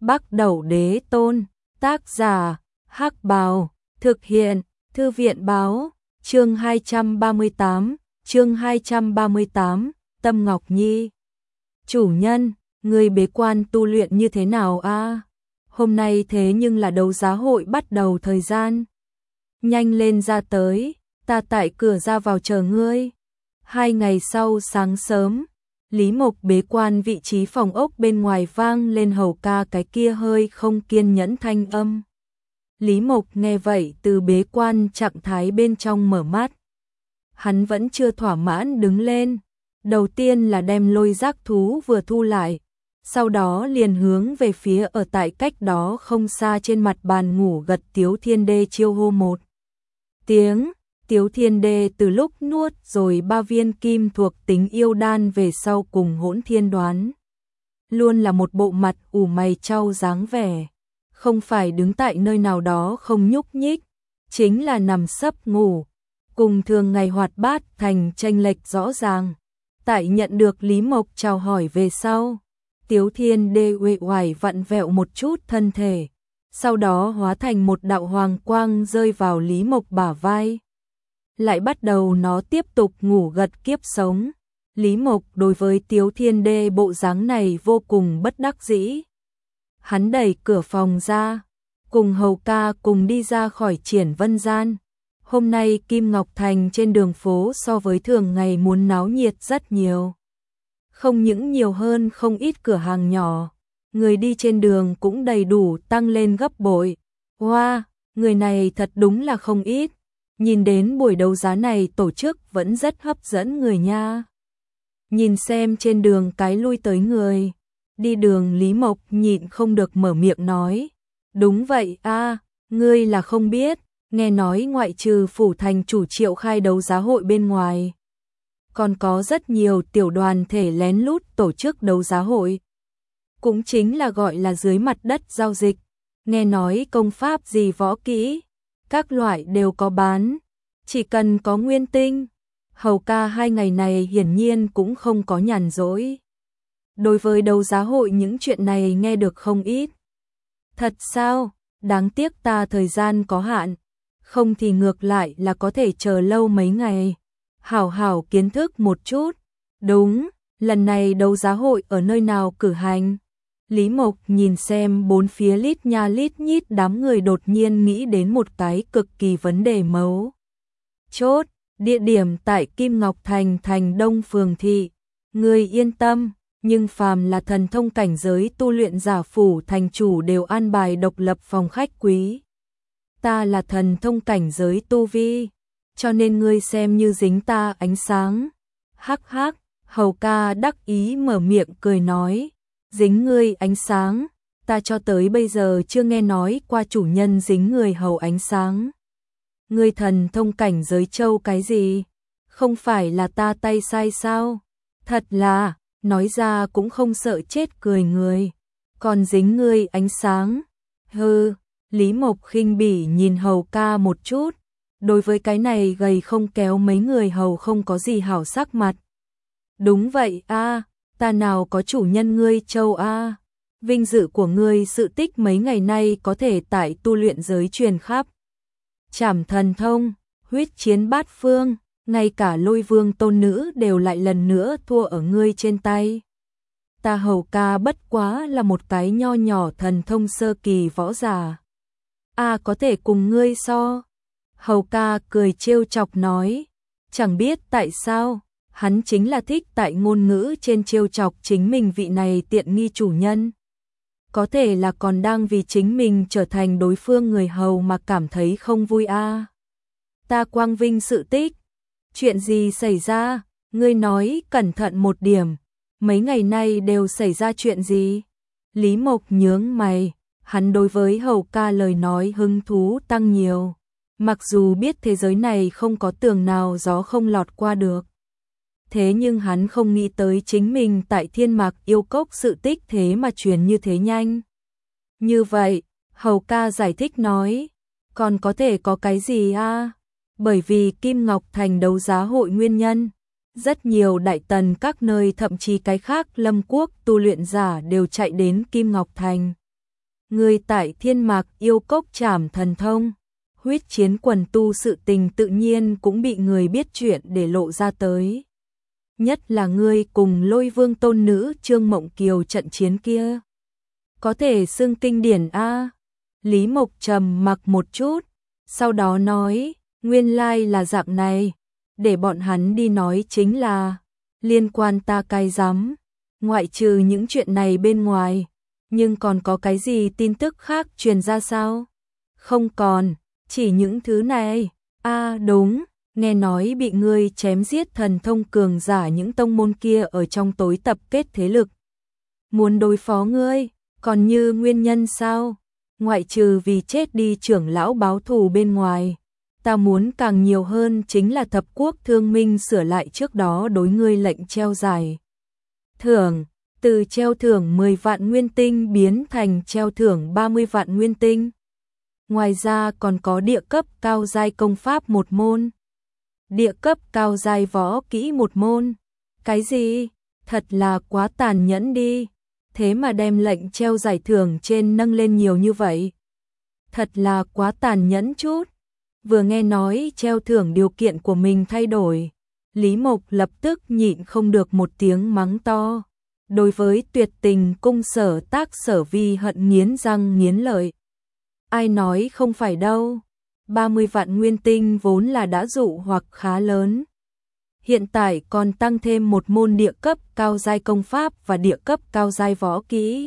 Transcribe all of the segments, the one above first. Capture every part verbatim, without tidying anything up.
Bắc Đẩu Đế Tôn, tác giả, Hắc Bào, thực hiện, Thư viện báo, chương hai trăm ba mươi tám, chương hai trăm ba mươi tám, Tâm Ngọc Nhi. Chủ nhân, người bế quan tu luyện như thế nào a? Hôm nay thế nhưng là đấu giá hội bắt đầu thời gian. Nhanh lên ra tới, ta tại cửa ra vào chờ ngươi. Hai ngày sau sáng sớm, Lý Mộc bế quan vị trí phòng ốc bên ngoài vang lên hầu ca cái kia hơi không kiên nhẫn thanh âm. Lý Mộc nghe vậy từ bế quan trạng thái bên trong mở mắt. Hắn vẫn chưa thỏa mãn đứng lên. Đầu tiên là đem lôi giác thú vừa thu lại. Sau đó liền hướng về phía ở tại cách đó không xa trên mặt bàn ngủ gật Tiếu Thiên Đê chiêu hô một tiếng. Tiếu Thiên Đê từ lúc nuốt rồi ba viên kim thuộc tính yêu đan về sau cùng Hỗn Thiên đoán. Luôn là một bộ mặt ủ mày chau dáng vẻ. Không phải đứng tại nơi nào đó không nhúc nhích, chính là nằm sấp ngủ. Cùng thường ngày hoạt bát thành chênh lệch rõ ràng. Tại nhận được Lý Mộc chào hỏi về sau, Tiếu Thiên Đê uể oải vặn vẹo một chút thân thể. Sau đó hóa thành một đạo hoàng quang rơi vào Lý Mộc bả vai. Lại bắt đầu nó tiếp tục ngủ gật kiếp sống. Lý Mộc đối với Tiếu Thiên Đê bộ dáng này vô cùng bất đắc dĩ. Hắn đẩy cửa phòng ra, cùng hầu ca cùng đi ra khỏi Triển Vân Gian. Hôm nay Kim Ngọc Thành trên đường phố so với thường ngày muốn náo nhiệt rất nhiều. Không những nhiều hơn không ít cửa hàng nhỏ, người đi trên đường cũng đầy đủ tăng lên gấp bội. Wow, người này thật đúng là không ít. Nhìn đến buổi đấu giá này tổ chức vẫn rất hấp dẫn người nha. Nhìn xem trên đường cái lui tới người. Đi đường Lý Mộc nhịn không được mở miệng nói. Đúng vậy a, ngươi là không biết, nghe nói ngoại trừ phủ thành chủ triệu khai đấu giá hội bên ngoài. Còn có rất nhiều tiểu đoàn thể lén lút tổ chức đấu giá hội. Cũng chính là gọi là dưới mặt đất giao dịch. Nghe nói công pháp gì võ kỹ, các loại đều có bán. Chỉ cần có nguyên tinh. Hầu ca hai ngày này hiển nhiên cũng không có nhàn rỗi. Đối với đấu giá hội những chuyện này nghe được không ít. Thật sao? Đáng tiếc ta thời gian có hạn. Không thì ngược lại là có thể chờ lâu mấy ngày. Hảo hảo kiến thức một chút. Đúng, lần này đấu giá hội ở nơi nào cử hành? Lý Mộc nhìn xem bốn phía lít nha lít nhít đám người đột nhiên nghĩ đến một cái cực kỳ vấn đề mấu chốt. Địa điểm tại Kim Ngọc Thành thành Đông Phường Thị. Người yên tâm, nhưng phàm là thần thông cảnh giới tu luyện giả phủ thành chủ đều an bài độc lập phòng khách quý. Ta là thần thông cảnh giới tu vi, cho nên ngươi xem như dính ta ánh sáng. Hắc hắc, hầu ca đắc ý mở miệng cười nói. Dính ngươi ánh sáng, ta cho tới bây giờ chưa nghe nói qua chủ nhân dính người hầu ánh sáng. Ngươi thần thông cảnh giới châu cái gì? Không phải là ta tay sai sao? Thật là, nói ra cũng không sợ chết cười người. Còn dính ngươi ánh sáng? Hừ, Lý Mộc khinh bỉ nhìn hầu ca một chút. Đối với cái này gầy không kéo mấy người hầu không có gì hảo sắc mặt. Đúng vậy a, ta nào có chủ nhân ngươi châu a. Vinh dự của ngươi sự tích mấy ngày nay có thể tại tu luyện giới truyền khắp. Trảm thần thông, huyết chiến bát phương, ngay cả Lôi Vương tôn nữ đều lại lần nữa thua ở ngươi trên tay. Ta hầu ca bất quá là một cái nho nhỏ thần thông sơ kỳ võ giả. A có thể cùng ngươi so. Hầu ca cười trêu chọc nói, chẳng biết tại sao, hắn chính là thích tại ngôn ngữ trên trêu chọc chính mình vị này tiện nghi chủ nhân. Có thể là còn đang vì chính mình trở thành đối phương người hầu mà cảm thấy không vui a. À. Ta quang vinh sự tích. Chuyện gì xảy ra? Ngươi nói cẩn thận một điểm. Mấy ngày nay đều xảy ra chuyện gì? Lý Mộc nhướng mày. Hắn đối với hầu ca lời nói hứng thú tăng nhiều. Mặc dù biết thế giới này không có tường nào gió không lọt qua được. Thế nhưng hắn không nghĩ tới chính mình tại Thiên Mạc Yêu Cốc sự tích thế mà truyền như thế nhanh. Như vậy, hầu ca giải thích nói, còn có thể có cái gì a? À? Bởi vì Kim Ngọc Thành đấu giá hội nguyên nhân, rất nhiều đại tần các nơi thậm chí cái khác lâm quốc tu luyện giả đều chạy đến Kim Ngọc Thành. Ngươi tại Thiên Mạc Yêu Cốc trảm thần thông, huyết chiến quần tu sự tình tự nhiên cũng bị người biết chuyện để lộ ra tới. Nhất là ngươi cùng Lôi Vương tôn nữ Trương Mộng Kiều trận chiến kia. Có thể xưng kinh điển a. Lý Mộc trầm mặc một chút, sau đó nói, nguyên lai là dạng này, để bọn hắn đi nói chính là, liên quan ta cai rắm, ngoại trừ những chuyện này bên ngoài, nhưng còn có cái gì tin tức khác truyền ra sao? Không còn, chỉ những thứ này. A đúng, nghe nói bị ngươi chém giết thần thông cường giả những tông môn kia ở trong tối tập kết thế lực. Muốn đối phó ngươi, còn như nguyên nhân sao? Ngoại trừ vì chết đi trưởng lão báo thù bên ngoài, ta muốn càng nhiều hơn chính là thập quốc thương minh sửa lại trước đó đối ngươi lệnh treo giải thưởng, từ treo thưởng mười vạn nguyên tinh biến thành treo thưởng ba mươi vạn nguyên tinh. Ngoài ra còn có địa cấp cao giai công pháp một môn, địa cấp cao giai võ kỹ một môn. Cái gì? Thật là quá tàn nhẫn đi. Thế mà đem lệnh treo giải thưởng trên nâng lên nhiều như vậy. Thật là quá tàn nhẫn chút. Vừa nghe nói treo thưởng điều kiện của mình thay đổi, Lý Mộc lập tức nhịn không được một tiếng mắng to. Đối với Tuyệt Tình cung Sở Tác Sở Vi hận nghiến răng nghiến lợi. Ai nói không phải đâu, ba mươi vạn nguyên tinh vốn là đã dụ hoặc khá lớn. Hiện tại còn tăng thêm một môn địa cấp cao giai công pháp và địa cấp cao giai võ kỹ.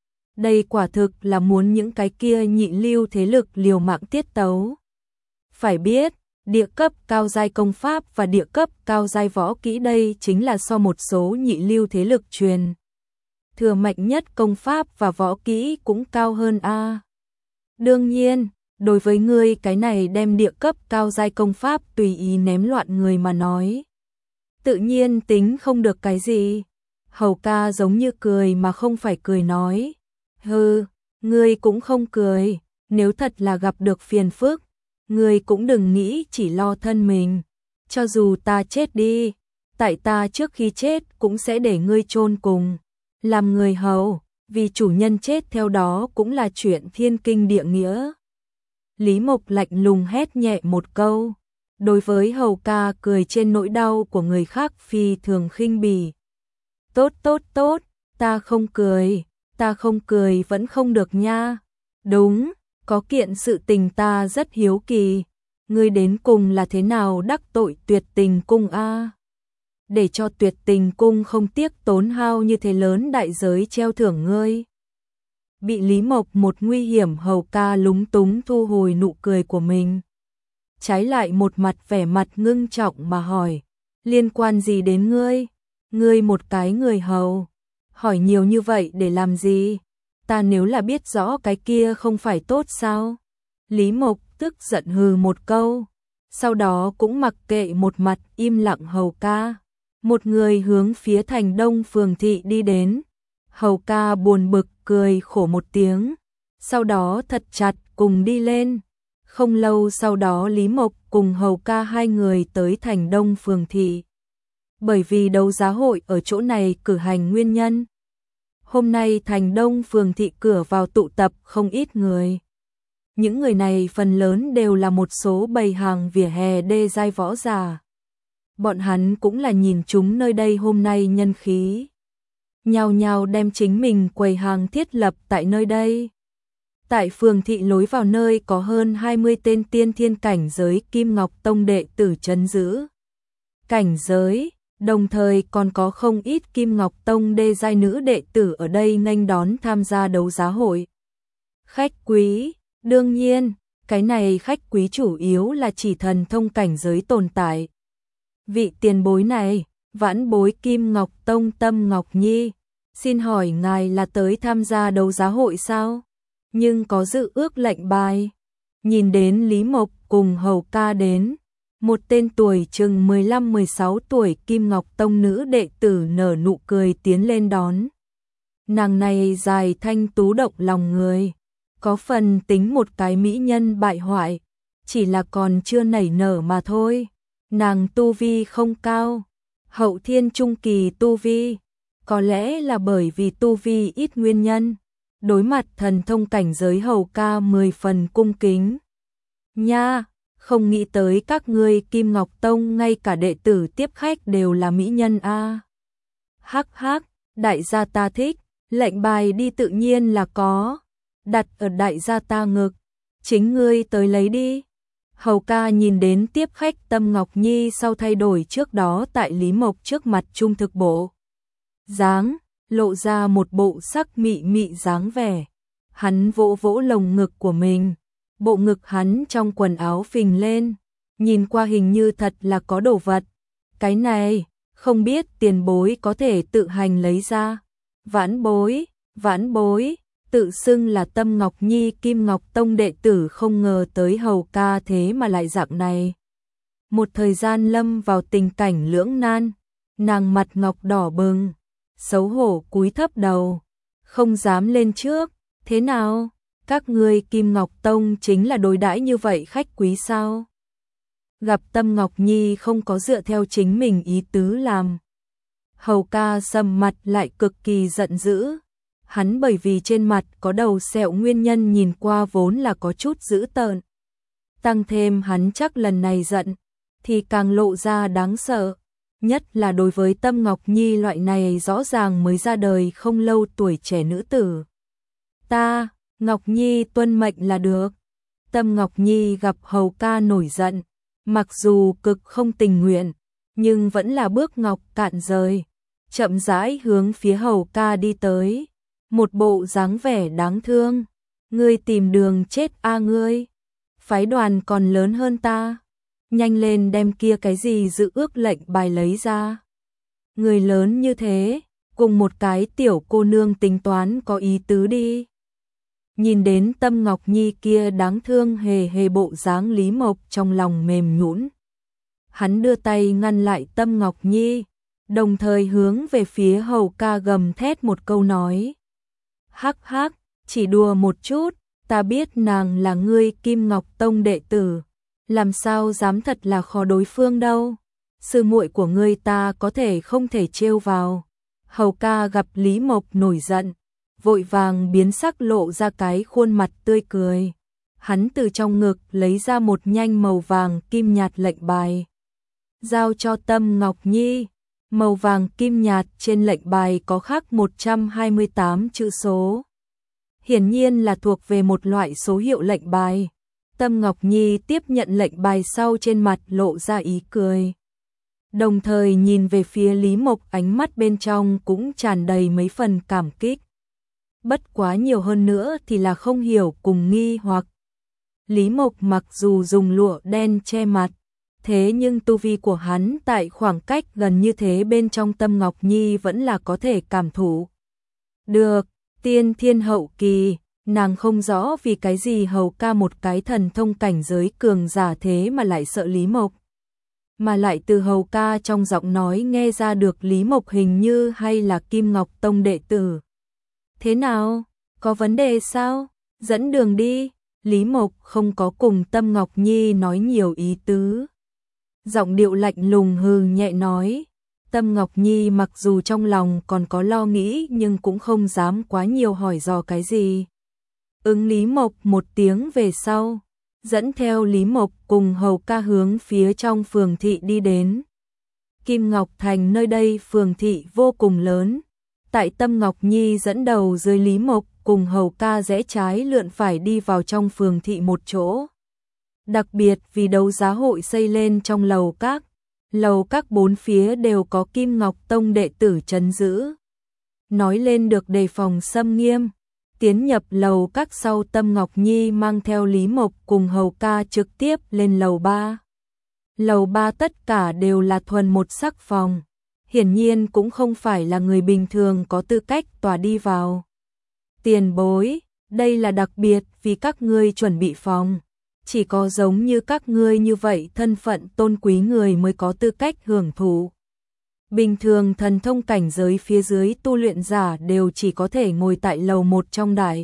Đây quả thực là muốn những cái kia nhị lưu thế lực liều mạng tiết tấu. Phải biết, địa cấp cao giai công pháp và địa cấp cao giai võ kỹ đây chính là so một số nhị lưu thế lực truyền thừa mạnh nhất công pháp và võ kỹ cũng cao hơn a. Đương nhiên, đối với ngươi cái này đem địa cấp cao giai công pháp tùy ý ném loạn người mà nói, tự nhiên tính không được cái gì. Hầu ca giống như cười mà không phải cười nói, hừ, ngươi cũng không cười, nếu thật là gặp được phiền phức, ngươi cũng đừng nghĩ chỉ lo thân mình, cho dù ta chết đi, tại ta trước khi chết cũng sẽ để ngươi chôn cùng, làm người hầu, vì chủ nhân chết theo đó cũng là chuyện thiên kinh địa nghĩa. Lý Mộc lạnh lùng hét nhẹ một câu, đối với hầu ca cười trên nỗi đau của người khác phi thường khinh bỉ. Tốt tốt tốt, ta không cười, ta không cười vẫn không được nha. Đúng, có kiện sự tình ta rất hiếu kỳ, ngươi đến cùng là thế nào đắc tội Tuyệt Tình cung a? Để cho Tuyệt Tình cung không tiếc tốn hao như thế lớn đại giới treo thưởng ngươi. Bị Lý Mộc một nguy hiểm hầu ca lúng túng thu hồi nụ cười của mình. Trái lại một mặt vẻ mặt ngưng trọng mà hỏi, liên quan gì đến ngươi? Ngươi một cái người hầu, hỏi nhiều như vậy để làm gì? Ta nếu là biết rõ cái kia không phải tốt sao? Lý Mộc tức giận hừ một câu, sau đó cũng mặc kệ một mặt im lặng hầu ca. Một người hướng phía thành Đông phường thị đi đến. Hầu ca buồn bực cười khổ một tiếng, sau đó thật chặt cùng đi lên. Không lâu sau đó Lý Mộc cùng hầu ca hai người tới thành Đông phường thị. Bởi vì đấu giá hội ở chỗ này cử hành nguyên nhân, hôm nay thành Đông phường thị cửa vào tụ tập không ít người. Những người này phần lớn đều là một số bày hàng vỉa hè đê giai võ giả. Bọn hắn cũng là nhìn chúng nơi đây hôm nay nhân khí, nhao nhao đem chính mình quầy hàng thiết lập tại nơi đây. Tại phường thị lối vào nơi có hơn hai mươi tên tiên thiên cảnh giới Kim Ngọc Tông đệ tử trấn giữ cảnh giới, đồng thời còn có không ít Kim Ngọc Tông đê giai nữ đệ tử ở đây nghênh đón tham gia đấu giá hội. Khách quý, đương nhiên, cái này khách quý chủ yếu là chỉ thần thông cảnh giới tồn tại. Vị tiền bối này, vãn bối Kim Ngọc Tông Tâm Ngọc Nhi, xin hỏi ngài là tới tham gia đấu giá hội sao? Nhưng có dự ước lệnh bài. Nhìn đến Lý Mộc cùng hầu ca đến, một tên tuổi chừng mười lăm mười sáu tuổi Kim Ngọc Tông nữ đệ tử nở nụ cười tiến lên đón. Nàng này dài thanh tú động lòng người, có phần tính một cái mỹ nhân bại hoại, chỉ là còn chưa nảy nở mà thôi. Nàng tu vi không cao, hậu thiên trung kỳ tu vi, có lẽ là bởi vì tu vi ít nguyên nhân, đối mặt thần thông cảnh giới Hầu ca mười phần cung kính. Nha, không nghĩ tới các ngươi Kim Ngọc Tông ngay cả đệ tử tiếp khách đều là mỹ nhân a. Hắc hắc, đại gia ta thích, lệnh bài đi tự nhiên là có, đặt ở đại gia ta ngực, chính ngươi tới lấy đi. Hầu ca nhìn đến tiếp khách Tâm Ngọc Nhi sau thay đổi trước đó tại Lý Mộc trước mặt trung thực bộ dáng, lộ ra một bộ sắc mị mị dáng vẻ. Hắn vỗ vỗ lồng ngực của mình, bộ ngực hắn trong quần áo phình lên, nhìn qua hình như thật là có đồ vật. Cái này, không biết tiền bối có thể tự hành lấy ra. Vãn bối, vãn bối, tự xưng là Tâm Ngọc Nhi Kim Ngọc Tông đệ tử, không ngờ tới Hầu ca thế mà lại dạng này. Một thời gian lâm vào tình cảnh lưỡng nan, nàng mặt ngọc đỏ bừng, xấu hổ cúi thấp đầu, không dám lên trước. Thế nào, các ngươi Kim Ngọc Tông chính là đối đãi như vậy khách quý sao? Gặp Tâm Ngọc Nhi không có dựa theo chính mình ý tứ làm, Hầu ca sầm mặt lại cực kỳ giận dữ. Hắn bởi vì trên mặt có đầu sẹo nguyên nhân nhìn qua vốn là có chút dữ tợn. Tăng thêm hắn chắc lần này giận, thì càng lộ ra đáng sợ. Nhất là đối với Tâm Ngọc Nhi loại này rõ ràng mới ra đời không lâu tuổi trẻ nữ tử. Ta, Ngọc Nhi tuân mệnh là được. Tâm Ngọc Nhi gặp Hầu ca nổi giận, mặc dù cực không tình nguyện, nhưng vẫn là bước ngọc cạn rời, chậm rãi hướng phía Hầu ca đi tới. Một bộ dáng vẻ đáng thương. Ngươi tìm đường chết a ngươi. Phái đoàn còn lớn hơn ta. Nhanh lên đem kia cái gì dự ước lệnh bài lấy ra. Người lớn như thế, cùng một cái tiểu cô nương tính toán có ý tứ đi. Nhìn đến Tâm Ngọc Nhi kia đáng thương hề hề bộ dáng, Lý Mộc trong lòng mềm nhũn. Hắn đưa tay ngăn lại Tâm Ngọc Nhi, đồng thời hướng về phía Hầu ca gầm thét một câu nói. Hắc hắc, chỉ đùa một chút, ta biết nàng là ngươi Kim Ngọc Tông đệ tử, làm sao dám thật là khó đối phương đâu. Sư muội của ngươi ta có thể không thể trêu vào. Hầu ca gặp Lý Mộc nổi giận, vội vàng biến sắc, lộ ra cái khuôn mặt tươi cười. Hắn từ trong ngực lấy ra một nhanh màu vàng kim nhạt lệnh bài, giao cho Tâm Ngọc Nhi. Màu vàng kim nhạt trên lệnh bài có khắc một trăm hai mươi tám chữ số. Hiển nhiên là thuộc về một loại số hiệu lệnh bài. Tâm Ngọc Nhi tiếp nhận lệnh bài sau trên mặt lộ ra ý cười. Đồng thời nhìn về phía Lý Mộc, ánh mắt bên trong cũng tràn đầy mấy phần cảm kích. Bất quá nhiều hơn nữa thì là không hiểu cùng nghi hoặc. Lý Mộc mặc dù dùng lụa đen che mặt, thế nhưng tu vi của hắn tại khoảng cách gần như thế bên trong Tâm Ngọc Nhi vẫn là có thể cảm thụ được. Tiên thiên hậu kỳ, nàng không rõ vì cái gì Hầu ca một cái thần thông cảnh giới cường giả thế mà lại sợ Lý Mộc. Mà lại từ Hầu ca trong giọng nói nghe ra được Lý Mộc hình như hay là Kim Ngọc Tông đệ tử. Thế nào? Có vấn đề sao? Dẫn đường đi. Lý Mộc không có cùng Tâm Ngọc Nhi nói nhiều ý tứ. Giọng điệu lạnh lùng hừ nhẹ nói. Tâm Ngọc Nhi mặc dù trong lòng còn có lo nghĩ nhưng cũng không dám quá nhiều hỏi dò cái gì. Ứng Lý Mộc một tiếng về sau, dẫn theo Lý Mộc cùng Hầu ca hướng phía trong phường thị đi đến. Kim Ngọc Thành nơi đây phường thị vô cùng lớn. Tại Tâm Ngọc Nhi dẫn đầu dưới, Lý Mộc cùng Hầu ca rẽ trái lượn phải đi vào trong phường thị một chỗ. Đặc biệt vì đấu giá hội xây lên trong lầu các, lầu các bốn phía đều có Kim Ngọc Tông đệ tử trấn giữ. Nói lên được đề phòng xâm nghiêm. Tiến nhập lầu các sau, Tâm Ngọc Nhi mang theo Lý Mộc cùng Hầu ca trực tiếp lên lầu ba. Lầu ba tất cả đều là thuần một sắc phòng. Hiển nhiên cũng không phải là người bình thường có tư cách tòa đi vào. Tiền bối, đây là đặc biệt vì các ngươi chuẩn bị phòng. Chỉ có giống như các ngươi như vậy thân phận tôn quý người mới có tư cách hưởng thụ. Bình thường thần thông cảnh giới phía dưới tu luyện giả đều chỉ có thể ngồi tại lầu một trong đại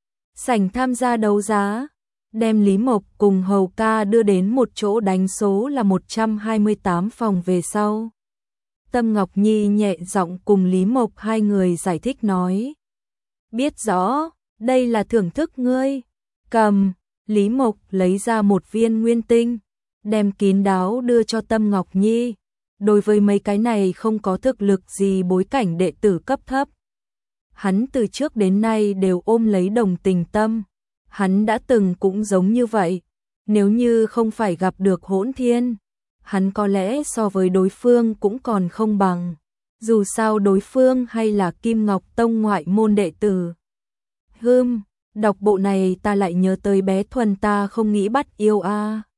sảnh tham gia đấu giá. Đem Lý Mộc cùng Hầu ca đưa đến một chỗ đánh số là một trăm hai mươi tám phòng về sau. Tâm Ngọc Nhi nhẹ giọng cùng Lý Mộc hai người giải thích nói. Biết rõ, đây là thưởng thức ngươi. Cầm, Lý Mộc lấy ra một viên nguyên tinh, đem kín đáo đưa cho Tâm Ngọc Nhi. Đối với mấy cái này không có thực lực gì bối cảnh đệ tử cấp thấp, hắn từ trước đến nay đều ôm lấy đồng tình tâm. Hắn đã từng cũng giống như vậy, nếu như không phải gặp được Hỗn Thiên, hắn có lẽ so với đối phương cũng còn không bằng. Dù sao đối phương hay là Kim Ngọc Tông ngoại môn đệ tử. Hừm, đọc bộ này ta lại nhớ tới bé Thuần ta không nghĩ bắt yêu a.